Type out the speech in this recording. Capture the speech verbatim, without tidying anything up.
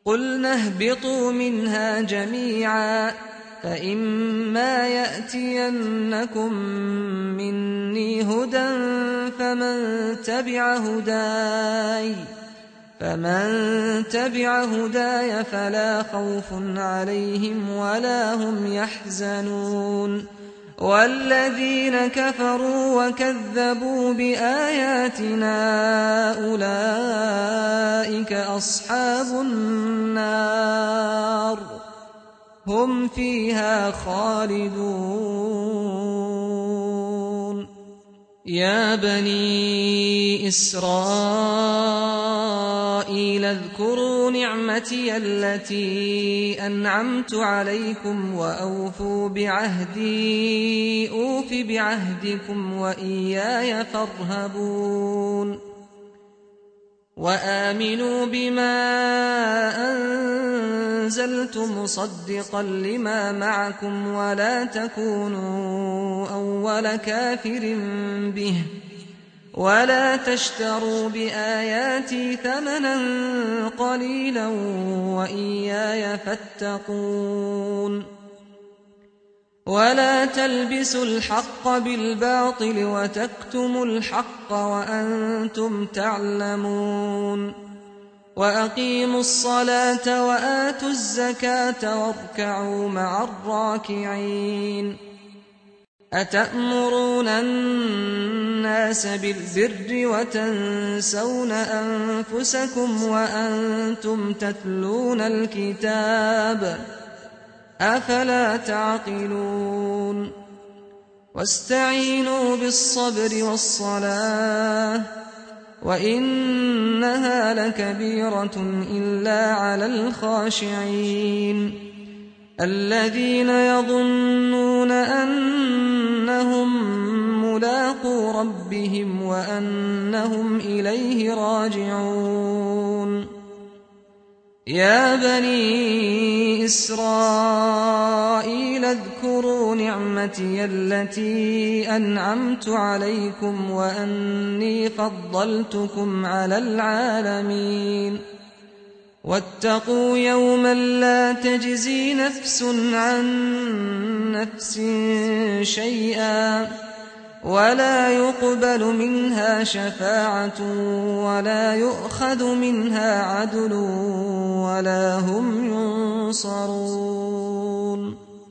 قُلْنَا اهْبِطُوا مِنْهَا جَمِيعًا فَإِمَّا يَأْتِيَنَّكُم مِّنِّي هُدًى فَمَن تَبِعَ هُدَايَ فَمَن تَبِعَ هُدَايَ فَلَا خَوْفٌ عَلَيْهِمْ وَلَا هُمْ يَحْزَنُونَ وَالَّذِينَ كَفَرُوا وَكَذَّبُوا بِآيَاتِنَا أُولَئِكَ أَصْحَابُ النَّارِ هُمْ فِيهَا خَالِدُونَ يَا بَنِي إِسْرَائِيلَ اذْكُرُوا نِعْمَتِيَ الَّتِي أَنْعَمْتُ عَلَيْكُمْ وَأَوْفُوا بِعَهْدِي أُوفِ بِعَهْدِكُمْ وَإِيَّايَ فَارْهَبُونِ وَآمِنُوا بِمَا أَنزَلْتُ مُصَدِّقًا لِّمَا مَعَكُمْ وَلَا تَكُونُوا أَوَّلَ كَافِرٍ بِهِ وَلَا تَشْتَرُوا بِآيَاتِي ثَمَنًا قَلِيلًا وَإِيَّايَ فَاتَّقُونِ وَلَا تَلْبِسُوا الْحَقَّ بِالْبَاطِلِ وَتَكْتُمُوا الْحَقَّ وَأَنتُمْ تَعْلَمُونَ وَأَقِيمُوا الصَّلَاةَ وَآتُوا الزَّكَاةَ وَارْكَعُوا مَعَ الرَّاكِعِينَ أَتَأْمُرُونَ النَّاسَ بِالْبِرِّ وَتَنسَوْنَ أَنفُسَكُمْ وَأَنتُمْ تَتْلُونَ الْكِتَابَ أَفَلَا تَعْقِلُونَ وَاسْتَعِينُوا بِالصَّبْرِ وَالصَّلَاةِ وَإِنَّهَا لَكَبِيرَةٌ إِلَّا عَلَى الْخَاشِعِينَ الَّذِينَ يَظُنُّونَ أَنَّهُم مُّلَاقُو رَبِّهِمْ وَأَنَّهُمْ إِلَيْهِ راجعون يَا بَنِي إِسْرَائِيلَ اذْكُرُوا نِعْمَتِيَ الَّتِي أَنْعَمْتُ عَلَيْكُمْ وَأَنِّي فَضَّلْتُكُمْ عَلَى الْعَالَمِينَ وَاتَّقُوا يَوْمًا لَّا تَجْزِي نَفْسٌ عَن نَّفْسٍ شَيْئًا وَلَا يُقْبَلُ مِنْهَا شَفَاعَةٌ وَلَا يُؤْخَذُ مِنْهَا عَدْلٌ وَلَا هُمْ يُنصَرُونَ